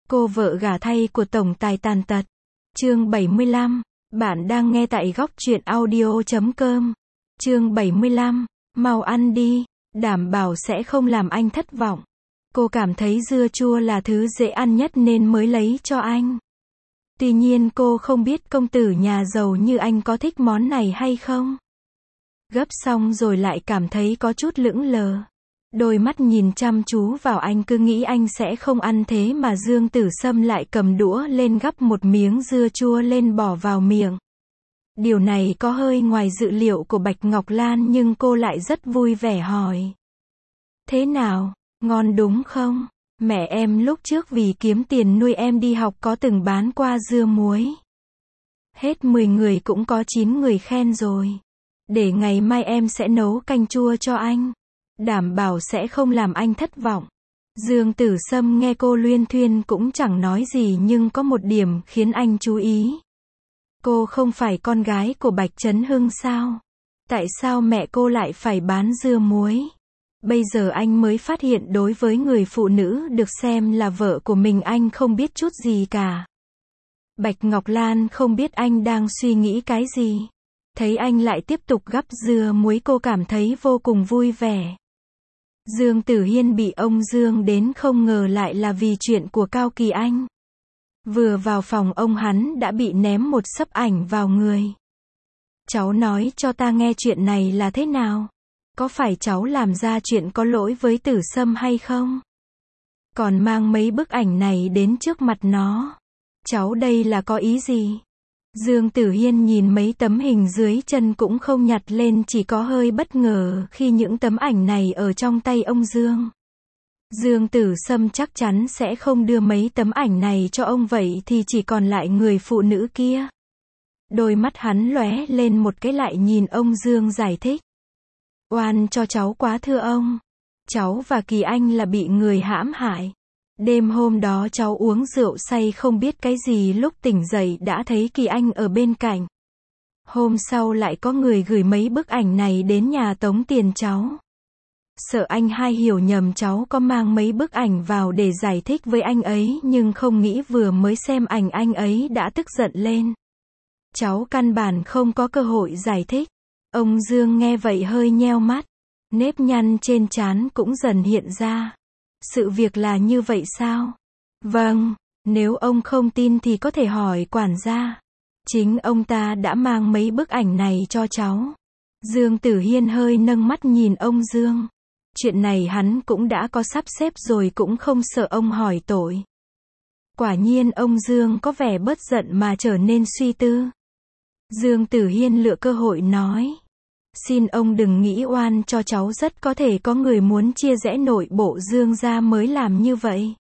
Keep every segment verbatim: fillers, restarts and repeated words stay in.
Cô vợ gả thay của tổng tài tàn tật. Chương bảy mươi lăm. Bạn đang nghe tại góc truyện audio chấm com. Chương bảy mươi lăm. Mau ăn đi, đảm bảo sẽ không làm anh thất vọng. Cô cảm thấy dưa chua là thứ dễ ăn nhất nên mới lấy cho anh. Tuy nhiên cô không biết công tử nhà giàu như anh có thích món này hay không. Gấp xong rồi lại cảm thấy có chút lững lờ. Đôi mắt nhìn chăm chú vào anh cứ nghĩ anh sẽ không ăn, thế mà Dương Tử Sâm lại cầm đũa lên gắp một miếng dưa chua lên bỏ vào miệng. Điều này có hơi ngoài dự liệu của Bạch Ngọc Lan nhưng cô lại rất vui vẻ hỏi. Thế nào, ngon đúng không? Mẹ em lúc trước vì kiếm tiền nuôi em đi học có từng bán qua dưa muối. Hết mười người cũng có chín người khen rồi. Để ngày mai em sẽ nấu canh chua cho anh. Đảm bảo sẽ không làm anh thất vọng. Dương Tử Sâm nghe cô luyên thuyên cũng chẳng nói gì nhưng có một điểm khiến anh chú ý. Cô không phải con gái của Bạch Chấn Hưng sao? Tại sao mẹ cô lại phải bán dưa muối? Bây giờ anh mới phát hiện đối với người phụ nữ được xem là vợ của mình anh không biết chút gì cả. Bạch Ngọc Lan không biết anh đang suy nghĩ cái gì. Thấy anh lại tiếp tục gắp dưa muối cô cảm thấy vô cùng vui vẻ. Dương Tử Hiên bị ông Dương đến không ngờ lại là vì chuyện của Cao Kỳ Anh. Vừa vào phòng ông hắn đã bị ném một xấp ảnh vào người. Cháu nói cho ta nghe chuyện này là thế nào? Có phải cháu làm ra chuyện có lỗi với Tử Sâm hay không? Còn mang mấy bức ảnh này đến trước mặt nó. Cháu đây là có ý gì? Dương Tử Hiên nhìn mấy tấm hình dưới chân cũng không nhặt lên, chỉ có hơi bất ngờ khi những tấm ảnh này ở trong tay ông Dương. Dương Tử Sâm chắc chắn sẽ không đưa mấy tấm ảnh này cho ông, vậy thì chỉ còn lại người phụ nữ kia. Đôi mắt hắn lóe lên một cái lại nhìn ông Dương giải thích. Oan cho cháu quá thưa ông. Cháu và Kỳ Anh là bị người hãm hại. Đêm hôm đó cháu uống rượu say không biết cái gì, lúc tỉnh dậy đã thấy Kỳ Anh ở bên cạnh. Hôm sau lại có người gửi mấy bức ảnh này đến nhà tống tiền cháu. Sợ anh hai hiểu nhầm cháu có mang mấy bức ảnh vào để giải thích với anh ấy, nhưng không nghĩ vừa mới xem ảnh anh ấy đã tức giận lên. Cháu căn bản không có cơ hội giải thích. Ông Dương nghe vậy hơi nheo mắt. Nếp nhăn trên trán cũng dần hiện ra. Sự việc là như vậy sao? Vâng, nếu ông không tin thì có thể hỏi quản gia. Chính ông ta đã mang mấy bức ảnh này cho cháu. Dương Tử Hiên hơi nâng mắt nhìn ông Dương. Chuyện này hắn cũng đã có sắp xếp rồi, cũng không sợ ông hỏi tội. Quả nhiên ông Dương có vẻ bớt giận mà trở nên suy tư. Dương Tử Hiên lựa cơ hội nói. Xin ông đừng nghĩ oan cho cháu, rất có thể có người muốn chia rẽ nội bộ Dương gia mới làm như vậy.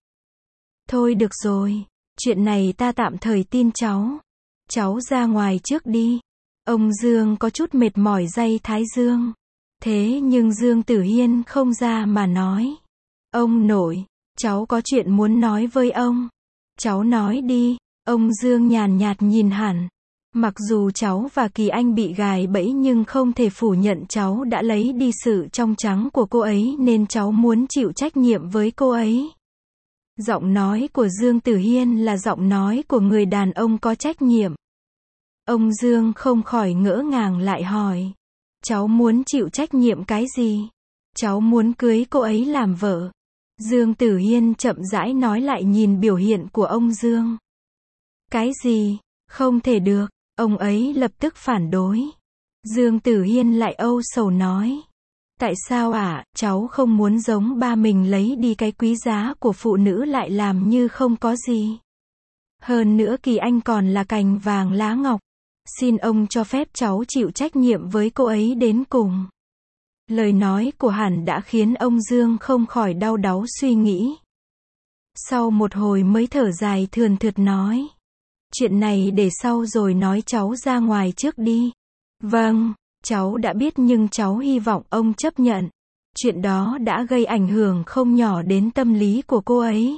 Thôi được rồi, chuyện này ta tạm thời tin cháu. Cháu ra ngoài trước đi. Ông Dương có chút mệt mỏi day thái dương. Thế nhưng Dương Tử Hiên không ra mà nói. Ông nội, cháu có chuyện muốn nói với ông. Cháu nói đi. Ông Dương nhàn nhạt nhìn hẳn. Mặc dù cháu và Kỳ Anh bị gài bẫy nhưng không thể phủ nhận cháu đã lấy đi sự trong trắng của cô ấy nên cháu muốn chịu trách nhiệm với cô ấy. Giọng nói của Dương Tử Hiên là giọng nói của người đàn ông có trách nhiệm. Ông Dương không khỏi ngỡ ngàng lại hỏi. Cháu muốn chịu trách nhiệm cái gì? Cháu muốn cưới cô ấy làm vợ. Dương Tử Hiên chậm rãi nói lại nhìn biểu hiện của ông Dương. Cái gì? Không thể được. Ông ấy lập tức phản đối. Dương Tử Hiên lại âu sầu nói. Tại sao ạ, à, cháu không muốn giống ba mình lấy đi cái quý giá của phụ nữ lại làm như không có gì. Hơn nữa Kỳ Anh còn là cành vàng lá ngọc. Xin ông cho phép cháu chịu trách nhiệm với cô ấy đến cùng. Lời nói của hắn đã khiến ông Dương không khỏi đau đáu suy nghĩ. Sau một hồi mới thở dài thườn thượt nói. Chuyện này để sau rồi nói, cháu ra ngoài trước đi. Vâng, cháu đã biết nhưng cháu hy vọng ông chấp nhận. Chuyện đó đã gây ảnh hưởng không nhỏ đến tâm lý của cô ấy.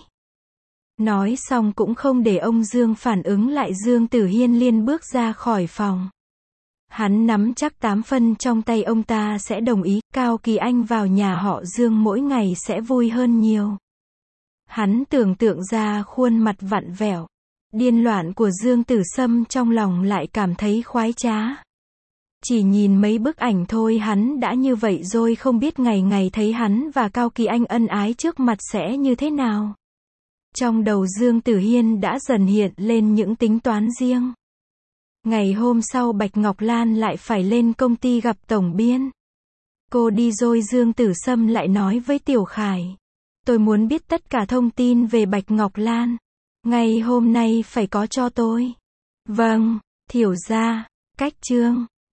Nói xong cũng không để ông Dương phản ứng lại, Dương Tử Hiên liên bước ra khỏi phòng. Hắn nắm chắc tám phân trong tay ông ta sẽ đồng ý, Cao Kỳ Anh vào nhà họ Dương mỗi ngày sẽ vui hơn nhiều. Hắn tưởng tượng ra khuôn mặt vặn vẹo, điên loạn của Dương Tử Sâm, trong lòng lại cảm thấy khoái trá. Chỉ nhìn mấy bức ảnh thôi hắn đã như vậy rồi, không biết ngày ngày thấy hắn và Cao Kỳ Anh ân ái trước mặt sẽ như thế nào. Trong đầu Dương Tử Hiên đã dần hiện lên những tính toán riêng. Ngày hôm sau Bạch Ngọc Lan lại phải lên công ty gặp tổng biên. Cô đi rồi Dương Tử Sâm lại nói với Tiểu Khải. Tôi muốn biết tất cả thông tin về Bạch Ngọc Lan. Ngày hôm nay phải có cho tôi. Vâng, Thiểu gia, cách chương.